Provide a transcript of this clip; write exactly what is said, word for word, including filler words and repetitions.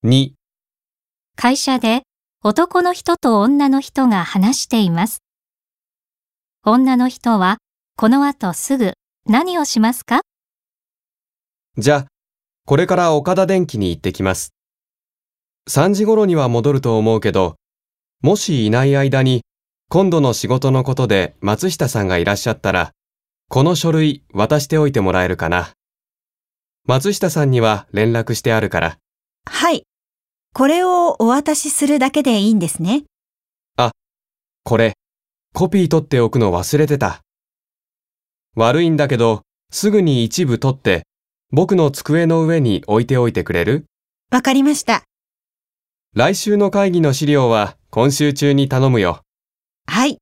に、 会社で男の人と女の人が話しています。女の人はこの後すぐ何をしますか？ じゃあ、これから岡田電機に行ってきます。さんじ頃には戻ると思うけど、もしいない間に今度の仕事のことで松下さんがいらっしゃったら、この書類渡しておいてもらえるかな。松下さんには連絡してあるから。 はい。これをお渡しするだけでいいんですね。 あ、これ、コピー取っておくの忘れてた。悪いんだけど、すぐに一部取って、僕の机の上に置いておいてくれる？ わかりました。 来週の会議の資料は今週中に頼むよ。 はい。